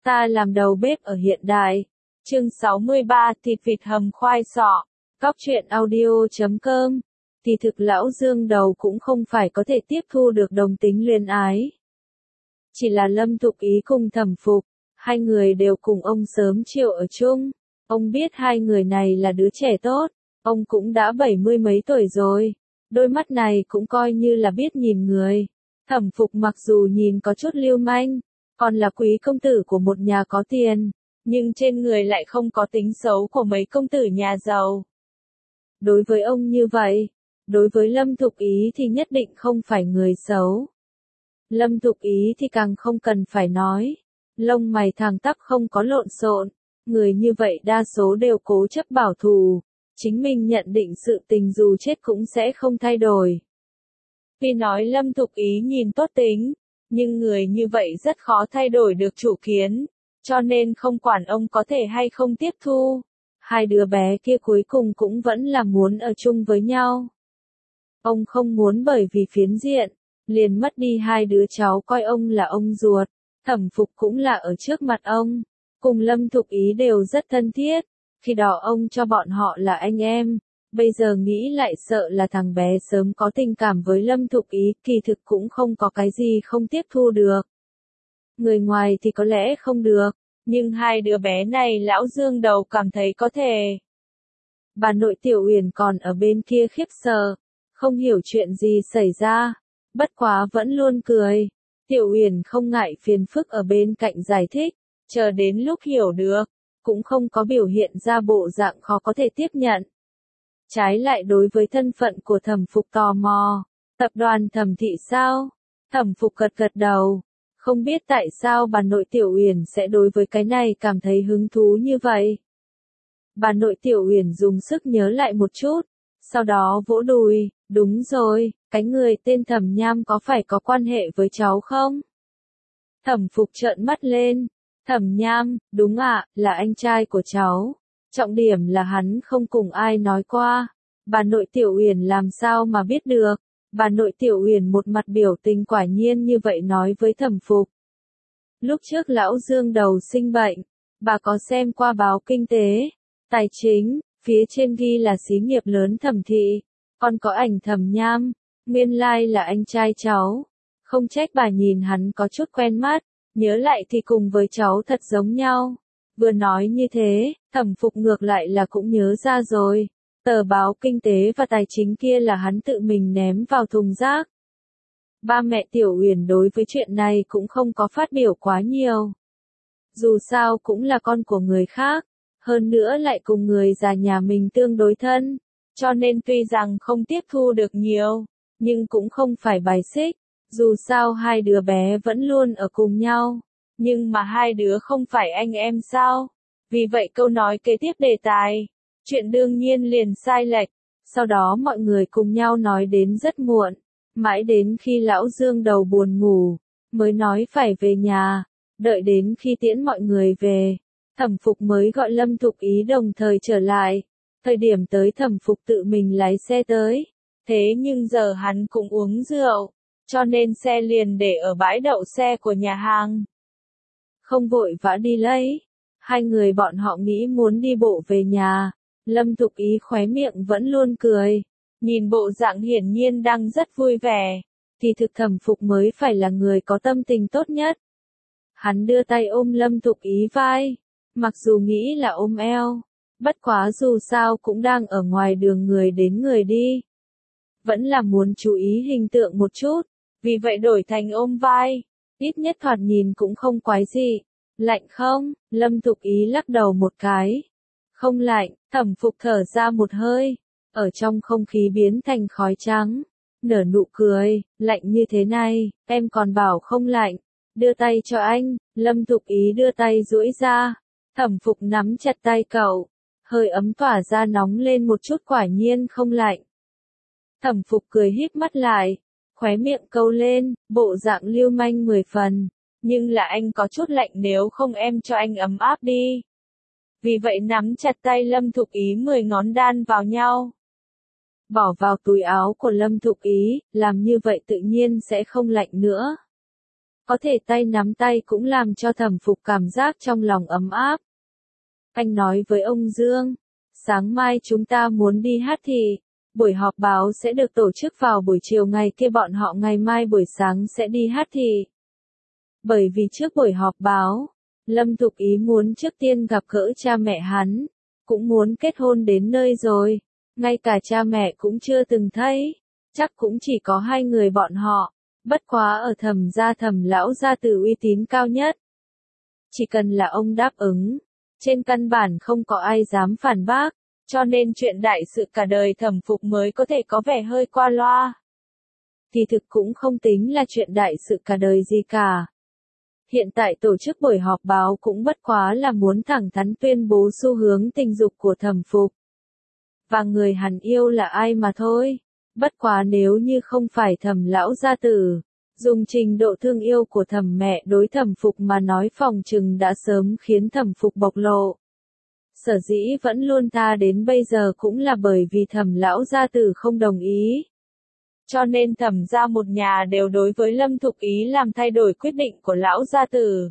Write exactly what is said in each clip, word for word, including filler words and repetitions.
Ta làm đầu bếp ở hiện đại. Chương sáu mươi ba Thịt vịt hầm khoai sọ. Cóc truyện audio chấm com. Thì thực lão Dương Đầu cũng không phải có thể tiếp thu được đồng tính luyến ái. Chỉ là Lâm Thục Ý cùng Thẩm Phục, hai người đều cùng ông sớm chiều ở chung. Ông biết hai người này là đứa trẻ tốt, ông cũng đã bảy mươi mấy tuổi rồi. Đôi mắt này cũng coi như là biết nhìn người. Thẩm Phục mặc dù nhìn có chút lưu manh, còn là quý công tử của một nhà có tiền, nhưng trên người lại không có tính xấu của mấy công tử nhà giàu. Đối với ông như vậy, đối với Lâm Thục Ý thì nhất định không phải người xấu. Lâm Thục Ý thì càng không cần phải nói. Lông mày thẳng tắp không có lộn xộn, người như vậy đa số đều cố chấp bảo thủ, chính mình nhận định sự tình dù chết cũng sẽ không thay đổi. Tuy nói Lâm Thục Ý nhìn tốt tính, nhưng người như vậy rất khó thay đổi được chủ kiến, cho nên không quản ông có thể hay không tiếp thu, hai đứa bé kia cuối cùng cũng vẫn là muốn ở chung với nhau. Ông không muốn bởi vì phiến diện, liền mất đi hai đứa cháu coi ông là ông ruột. Thẩm Phục cũng là ở trước mặt ông, cùng Lâm Thục Ý đều rất thân thiết, khi đó ông cho bọn họ là anh em, bây giờ nghĩ lại sợ là thằng bé sớm có tình cảm với Lâm Thục Ý, kỳ thực cũng không có cái gì không tiếp thu được. Người ngoài thì có lẽ không được, nhưng hai đứa bé này lão Dương Đầu cảm thấy có thể. Bà nội Tiểu Uyển còn ở bên kia khiếp sợ, không hiểu chuyện gì xảy ra, bất quá vẫn luôn cười. Tiểu Uyển không ngại phiền phức ở bên cạnh giải thích, chờ đến lúc hiểu được, cũng không có biểu hiện ra bộ dạng khó có thể tiếp nhận. Trái lại đối với thân phận của Thẩm Phục tò mò, tập đoàn Thẩm thị sao? Thẩm Phục gật gật đầu, không biết tại sao bà nội Tiểu Uyển sẽ đối với cái này cảm thấy hứng thú như vậy. Bà nội Tiểu Uyển dùng sức nhớ lại một chút, sau đó vỗ đùi, đúng rồi, cái người tên Thẩm Nham có phải có quan hệ với cháu không? Thẩm Phục trợn mắt lên, Thẩm Nham, đúng ạ, là anh trai của cháu. Trọng điểm là hắn không cùng ai nói qua. Bà nội Tiểu Uyển làm sao mà biết được? Bà nội Tiểu Uyển một mặt biểu tình quả nhiên như vậy nói với Thẩm Phục. Lúc trước lão Dương Đầu sinh bệnh, bà có xem qua báo kinh tế, tài chính, phía trên ghi là xí nghiệp lớn Thẩm thị, còn có ảnh Thẩm Nham, nguyên lai là anh trai cháu. Không trách bà nhìn hắn có chút quen mắt, nhớ lại thì cùng với cháu thật giống nhau. Vừa nói như thế, Thẩm Phục ngược lại là cũng nhớ ra rồi, tờ báo kinh tế và tài chính kia là hắn tự mình ném vào thùng rác. Ba mẹ Tiểu Uyển đối với chuyện này cũng không có phát biểu quá nhiều. Dù sao cũng là con của người khác, hơn nữa lại cùng người già nhà mình tương đối thân, cho nên tuy rằng không tiếp thu được nhiều, nhưng cũng không phải bài xích, dù sao hai đứa bé vẫn luôn ở cùng nhau. Nhưng mà hai đứa không phải anh em sao? Vì vậy câu nói kế tiếp đề tài, chuyện đương nhiên liền sai lệch. Sau đó mọi người cùng nhau nói đến rất muộn, mãi đến khi lão Dương Đầu buồn ngủ, mới nói phải về nhà. Đợi đến khi tiễn mọi người về, Thẩm Phục mới gọi Lâm Thục Ý đồng thời trở lại. Thời điểm tới Thẩm Phục tự mình lái xe tới, thế nhưng giờ hắn cũng uống rượu, cho nên xe liền để ở bãi đậu xe của nhà hàng. Không vội vã đi lấy, hai người bọn họ nghĩ muốn đi bộ về nhà. Lâm Thục Ý khóe miệng vẫn luôn cười, nhìn bộ dạng hiển nhiên đang rất vui vẻ, thì thực Thẩm Phục mới phải là người có tâm tình tốt nhất. Hắn đưa tay ôm Lâm Thục Ý vai, mặc dù nghĩ là ôm eo, bất quá dù sao cũng đang ở ngoài đường người đến người đi. Vẫn là muốn chú ý hình tượng một chút, vì vậy đổi thành ôm vai. Ít nhất thoạt nhìn cũng không quái gì. Lạnh không? Lâm Thục Ý lắc đầu một cái. Không lạnh. Thẩm Phục thở ra một hơi, ở trong không khí biến thành khói trắng, nở nụ cười. Lạnh như thế này, em còn bảo không lạnh. Đưa tay cho anh. Lâm Thục Ý đưa tay duỗi ra. Thẩm Phục nắm chặt tay cậu, hơi ấm tỏa ra nóng lên một chút, quả nhiên không lạnh. Thẩm Phục cười híp mắt lại, khóe miệng câu lên, bộ dạng lưu manh mười phần, nhưng là anh có chút lạnh, nếu không em cho anh ấm áp đi. Vì vậy nắm chặt tay Lâm Thục Ý mười ngón đan vào nhau, bỏ vào túi áo của Lâm Thục Ý, làm như vậy tự nhiên sẽ không lạnh nữa. Có thể tay nắm tay cũng làm cho Thẩm Phục cảm giác trong lòng ấm áp. Anh nói với ông Dương, sáng mai chúng ta muốn đi hát thị, buổi họp báo sẽ được tổ chức vào buổi chiều ngày kia, bọn họ ngày mai buổi sáng sẽ đi hát thị. Bởi vì trước buổi họp báo, Lâm Thục Ý muốn trước tiên gặp gỡ cha mẹ hắn, cũng muốn kết hôn đến nơi rồi, ngay cả cha mẹ cũng chưa từng thấy, chắc cũng chỉ có hai người bọn họ, bất quá ở Thẩm gia Thẩm lão gia tử uy tín cao nhất. Chỉ cần là ông đáp ứng, trên căn bản không có ai dám phản bác, cho nên chuyện đại sự cả đời Thẩm Phục mới có thể có vẻ hơi qua loa. Kỳ thực cũng không tính là chuyện đại sự cả đời gì cả. Hiện tại tổ chức buổi họp báo cũng bất quá là muốn thẳng thắn tuyên bố xu hướng tình dục của Thẩm Phục. Và người hắn yêu là ai mà thôi. Bất quá nếu như không phải Thẩm lão gia tử, dùng trình độ thương yêu của Thẩm mẹ đối Thẩm Phục mà nói, phòng chừng đã sớm khiến Thẩm Phục bộc lộ. Sở dĩ vẫn luôn tha đến bây giờ cũng là bởi vì Thẩm lão gia tử không đồng ý. Cho nên Thẩm gia một nhà đều đối với Lâm Thục Ý làm thay đổi quyết định của lão gia tử.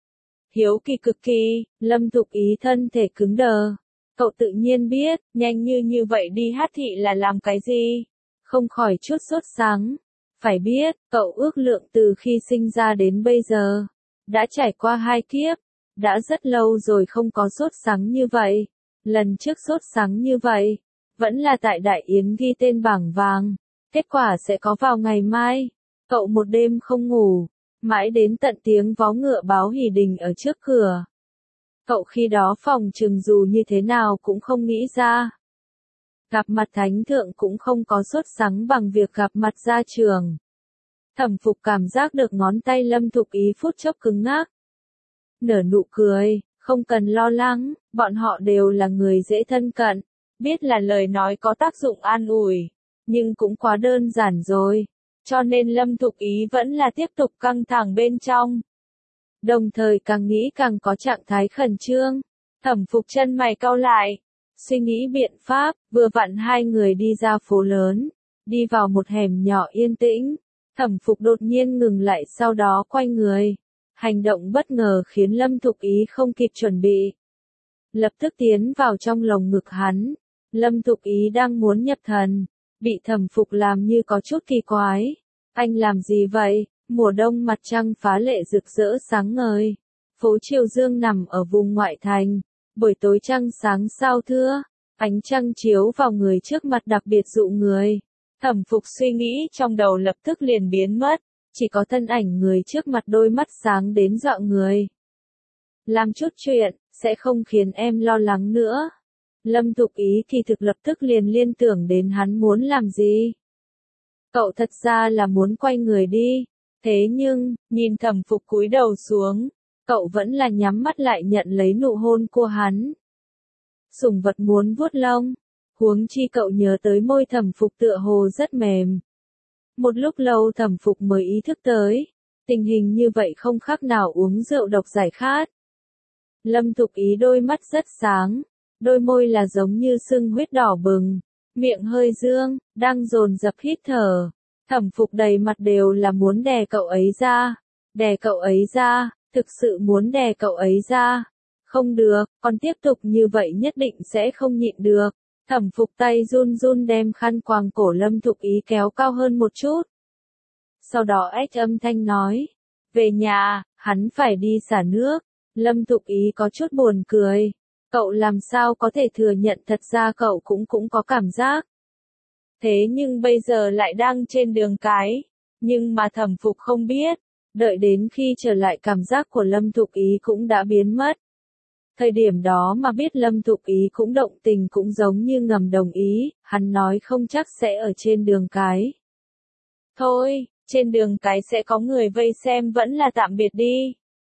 Hiếu kỳ cực kỳ, Lâm Thục Ý thân thể cứng đờ. Cậu tự nhiên biết, nhanh như như vậy đi hát thị là làm cái gì? Không khỏi chút sốt sắng. Phải biết, cậu ước lượng từ khi sinh ra đến bây giờ, đã trải qua hai kiếp, đã rất lâu rồi không có sốt sắng như vậy. Lần trước sốt sắng như vậy, vẫn là tại Đại Yến ghi tên bảng vàng. Kết quả sẽ có vào ngày mai. Cậu một đêm không ngủ, mãi đến tận tiếng vó ngựa báo hỉ đình ở trước cửa. Cậu khi đó phòng chừng dù như thế nào cũng không nghĩ ra. Gặp mặt thánh thượng cũng không có sốt sắng bằng việc gặp mặt gia trường. Thẩm Phục cảm giác được ngón tay Lâm Thục Ý phút chốc cứng ngắc. Nở nụ cười, không cần lo lắng, bọn họ đều là người dễ thân cận, biết là lời nói có tác dụng an ủi. Nhưng cũng quá đơn giản rồi, cho nên Lâm Thục Ý vẫn là tiếp tục căng thẳng bên trong. Đồng thời càng nghĩ càng có trạng thái khẩn trương, Thẩm Phục chân mày cau lại, suy nghĩ biện pháp, vừa vặn hai người đi ra phố lớn, đi vào một hẻm nhỏ yên tĩnh, Thẩm Phục đột nhiên ngừng lại sau đó quay người. Hành động bất ngờ khiến Lâm Thục Ý không kịp chuẩn bị. Lập tức tiến vào trong lồng ngực hắn, Lâm Thục Ý đang muốn nhập thần. Bị Thẩm Phục làm như có chút kỳ quái. Anh làm gì vậy? Mùa đông mặt trăng phá lệ rực rỡ sáng ngời. Phố Triều Dương nằm ở vùng ngoại thành. Buổi tối trăng sáng sao thưa. Ánh trăng chiếu vào người trước mặt đặc biệt dụ người. Thẩm Phục suy nghĩ trong đầu lập tức liền biến mất. Chỉ có thân ảnh người trước mặt đôi mắt sáng đến dọa người. Làm chút chuyện, sẽ không khiến em lo lắng nữa. Lâm Thục Ý thì thực lập tức liền liên tưởng đến hắn muốn làm gì. Cậu thật ra là muốn quay người đi. Thế nhưng, nhìn Thẩm Phục cúi đầu xuống, cậu vẫn là nhắm mắt lại nhận lấy nụ hôn của hắn. Sủng vật muốn vuốt lông, huống chi cậu nhớ tới môi Thẩm Phục tựa hồ rất mềm. Một lúc lâu Thẩm Phục mới ý thức tới, tình hình như vậy không khác nào uống rượu độc giải khát. Lâm Thục Ý đôi mắt rất sáng. Đôi môi là giống như sưng huyết đỏ bừng, miệng hơi dương, đang dồn dập hít thở. Thẩm Phục đầy mặt đều là muốn đè cậu ấy ra, đè cậu ấy ra, thực sự muốn đè cậu ấy ra. Không được, còn tiếp tục như vậy nhất định sẽ không nhịn được. Thẩm Phục tay run run đem khăn quàng cổ Lâm Thục Ý kéo cao hơn một chút. Sau đó ếch âm thanh nói, về nhà, hắn phải đi xả nước. Lâm Thục Ý có chút buồn cười. Cậu làm sao có thể thừa nhận thật ra cậu cũng cũng có cảm giác. Thế nhưng bây giờ lại đang trên đường cái. Nhưng mà Thẩm Phục không biết. Đợi đến khi trở lại cảm giác của Lâm Thục Ý cũng đã biến mất. Thời điểm đó mà biết Lâm Thục Ý cũng động tình cũng giống như ngầm đồng ý. Hắn nói không chắc sẽ ở trên đường cái. Thôi, trên đường cái sẽ có người vây xem vẫn là tạm biệt đi.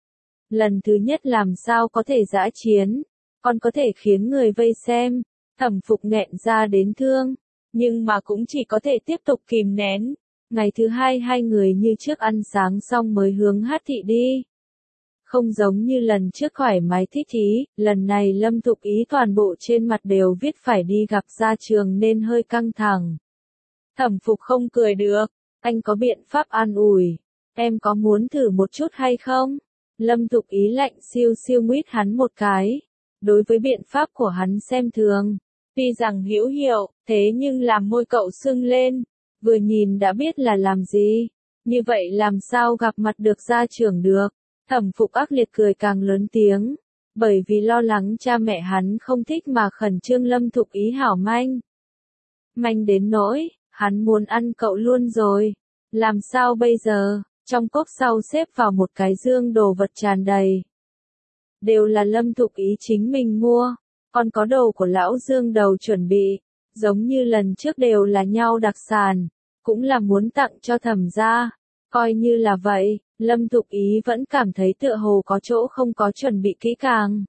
Lần thứ nhất làm sao có thể dã chiến. Còn có thể khiến người vây xem, Thẩm Phục nghẹn ra đến thương, nhưng mà cũng chỉ có thể tiếp tục kìm nén. Ngày thứ hai hai người như trước ăn sáng xong mới hướng hát thị đi. Không giống như lần trước thoải mái thích ý, lần này Lâm Thục Ý toàn bộ trên mặt đều viết phải đi gặp gia trường nên hơi căng thẳng. Thẩm Phục không cười được, anh có biện pháp an ủi. Em có muốn thử một chút hay không? Lâm Thục Ý lạnh siêu siêu nguyết hắn một cái. Đối với biện pháp của hắn xem thường. Tuy rằng hữu hiệu, thế nhưng làm môi cậu sưng lên. Vừa nhìn đã biết là làm gì. Như vậy làm sao gặp mặt được gia trưởng được. Thẩm Phục ác liệt cười càng lớn tiếng. Bởi vì lo lắng cha mẹ hắn không thích mà khẩn trương Lâm Thục Ý hảo manh. Manh đến nỗi, hắn muốn ăn cậu luôn rồi. Làm sao bây giờ? Trong cốc sau xếp vào một cái dương đồ vật tràn đầy. Đều là Lâm Thục Ý chính mình mua. Còn có đồ của lão Dương đầu chuẩn bị. Giống như lần trước đều là nhau đặc sản. Cũng là muốn tặng cho Thẩm gia. Coi như là vậy, Lâm Thục Ý vẫn cảm thấy tựa hồ có chỗ không có chuẩn bị kỹ càng.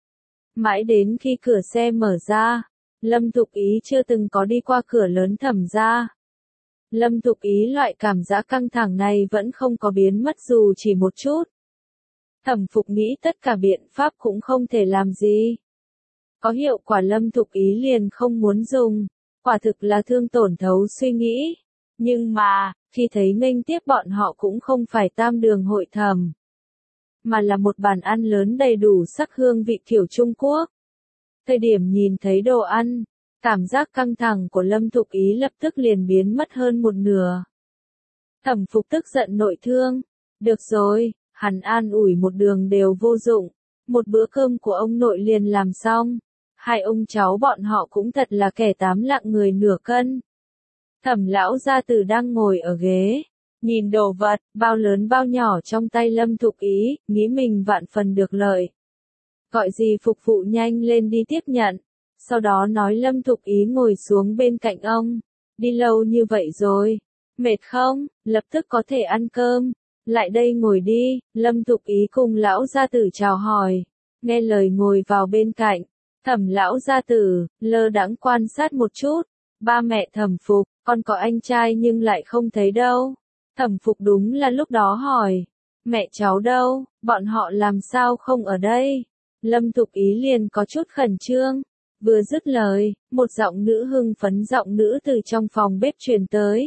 Mãi đến khi cửa xe mở ra, Lâm Thục Ý chưa từng có đi qua cửa lớn Thẩm gia. Lâm Thục Ý loại cảm giác căng thẳng này vẫn không có biến mất dù chỉ một chút. Thẩm Phục nghĩ tất cả biện pháp cũng không thể làm gì. Có hiệu quả Lâm Thục Ý liền không muốn dùng, quả thực là thương tổn thấu suy nghĩ. Nhưng mà, khi thấy nghênh tiếp bọn họ cũng không phải tam đường hội thẩm, mà là một bàn ăn lớn đầy đủ sắc hương vị kiểu Trung Quốc. Thời điểm nhìn thấy đồ ăn, cảm giác căng thẳng của Lâm Thục Ý lập tức liền biến mất hơn một nửa. Thẩm Phục tức giận nội thương. Được rồi, hắn an ủi một đường đều vô dụng. Một bữa cơm của ông nội liền làm xong. Hai ông cháu bọn họ cũng thật là kẻ tám lạng người nửa cân. Thẩm lão gia tử đang ngồi ở ghế, nhìn đồ vật, bao lớn bao nhỏ trong tay Lâm Thục Ý, nghĩ mình vạn phần được lợi. Gọi gì phục vụ nhanh lên đi tiếp nhận. Sau đó nói Lâm Thục Ý ngồi xuống bên cạnh ông. Đi lâu như vậy rồi. Mệt không? Lập tức có thể ăn cơm. Lại đây ngồi đi. Lâm Thục Ý cùng lão gia tử chào hỏi. Nghe lời ngồi vào bên cạnh. Thẩm lão gia tử, lơ đãng quan sát một chút. Ba mẹ Thẩm Phục, con có anh trai nhưng lại không thấy đâu. Thẩm Phục đúng là lúc đó hỏi. Mẹ cháu đâu? Bọn họ làm sao không ở đây? Lâm Thục Ý liền có chút khẩn trương. Vừa dứt lời, một giọng nữ hưng phấn giọng nữ từ trong phòng bếp truyền tới.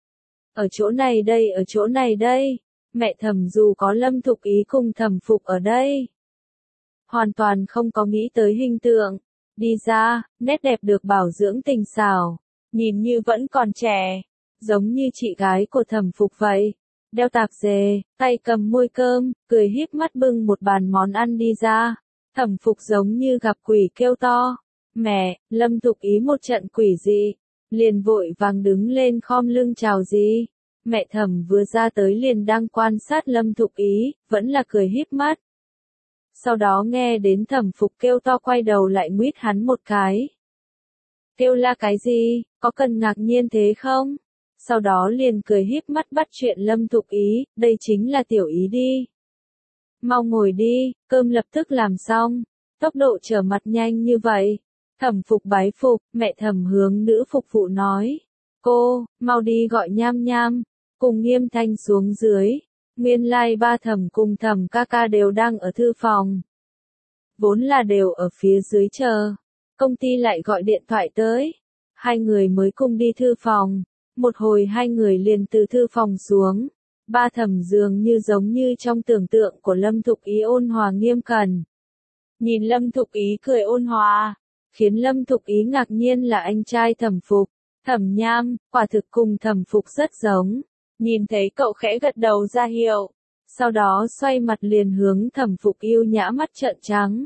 Ở chỗ này đây, ở chỗ này đây. Mẹ Thẩm dù có Lâm Thục Ý cùng Thẩm Phục ở đây. Hoàn toàn không có nghĩ tới hình tượng. Đi ra, nét đẹp được bảo dưỡng tình xảo. Nhìn như vẫn còn trẻ. Giống như chị gái của Thẩm Phục vậy. Đeo tạp dề, tay cầm môi cơm, cười híp mắt bưng một bàn món ăn đi ra. Thẩm Phục giống như gặp quỷ kêu to. Mẹ, Lâm Thục Ý một trận quỷ dị. Liền vội vàng đứng lên khom lưng chào gì. Mẹ Thẩm vừa ra tới liền đang quan sát Lâm Thục Ý, vẫn là cười híp mắt. Sau đó nghe đến Thẩm Phục kêu to quay đầu lại nguyết hắn một cái. Kêu la cái gì, có cần ngạc nhiên thế không? Sau đó liền cười híp mắt bắt chuyện Lâm Thục Ý, đây chính là tiểu Ý đi. Mau ngồi đi, cơm lập tức làm xong. Tốc độ trở mặt nhanh như vậy. Thẩm Phục bái phục, mẹ Thẩm hướng nữ phục vụ nói. Cô, mau đi gọi Nham Nham, cùng Nghiêm Thanh xuống dưới. Nguyên lai like ba Thẩm cùng Thẩm ca ca đều đang ở thư phòng. Vốn là đều ở phía dưới chờ. Công ty lại gọi điện thoại tới. Hai người mới cùng đi thư phòng. Một hồi hai người liền từ thư phòng xuống. Ba Thẩm dường như giống như trong tưởng tượng của Lâm Thục Ý ôn hòa nghiêm cẩn. Nhìn Lâm Thục Ý cười ôn hòa, khiến Lâm Thục Ý ngạc nhiên là anh trai Thẩm Phục. Thẩm Nham, quả thực cùng Thẩm Phục rất giống. Nhìn thấy cậu khẽ gật đầu ra hiệu. Sau đó xoay mặt liền hướng Thẩm Phục yêu nhã mắt trợn trắng.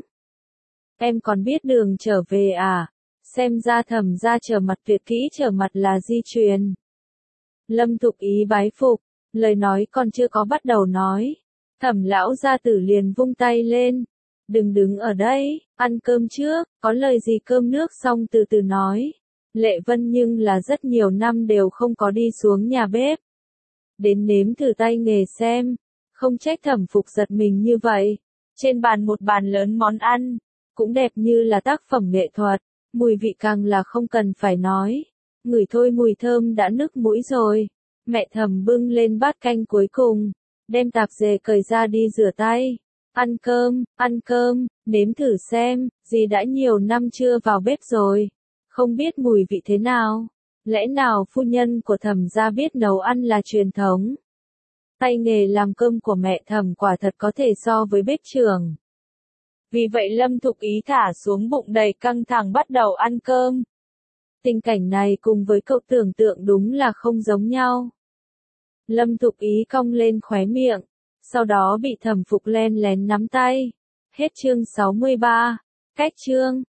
Em còn biết đường trở về à? Xem ra Thẩm gia trở mặt tuyệt kỹ trở mặt là di truyền. Lâm Thục Ý bái phục, lời nói còn chưa có bắt đầu nói. Thẩm lão gia tử liền vung tay lên. Đừng đứng ở đây, ăn cơm trước, có lời gì cơm nước xong từ từ nói. Lệ Vân nhưng là rất nhiều năm đều không có đi xuống nhà bếp. Đến nếm thử tay nghề xem, không trách Thẩm Phục giật mình như vậy. Trên bàn một bàn lớn món ăn, cũng đẹp như là tác phẩm nghệ thuật, mùi vị càng là không cần phải nói. Ngửi thôi mùi thơm đã nức mũi rồi. Mẹ Thẩm bưng lên bát canh cuối cùng, đem tạp dề cởi ra đi rửa tay. Ăn cơm, ăn cơm, nếm thử xem, dì đã nhiều năm chưa vào bếp rồi. Không biết mùi vị thế nào. Lẽ nào phu nhân của Thẩm gia biết nấu ăn là truyền thống? Tay nghề làm cơm của mẹ Thẩm quả thật có thể so với bếp trưởng. Vì vậy Lâm Thục Ý thả xuống bụng đầy căng thẳng bắt đầu ăn cơm. Tình cảnh này cùng với cậu tưởng tượng đúng là không giống nhau. Lâm Thục Ý cong lên khóe miệng, sau đó bị Thẩm Phục len lén nắm tay. Hết chương sáu mươi ba. Cách chương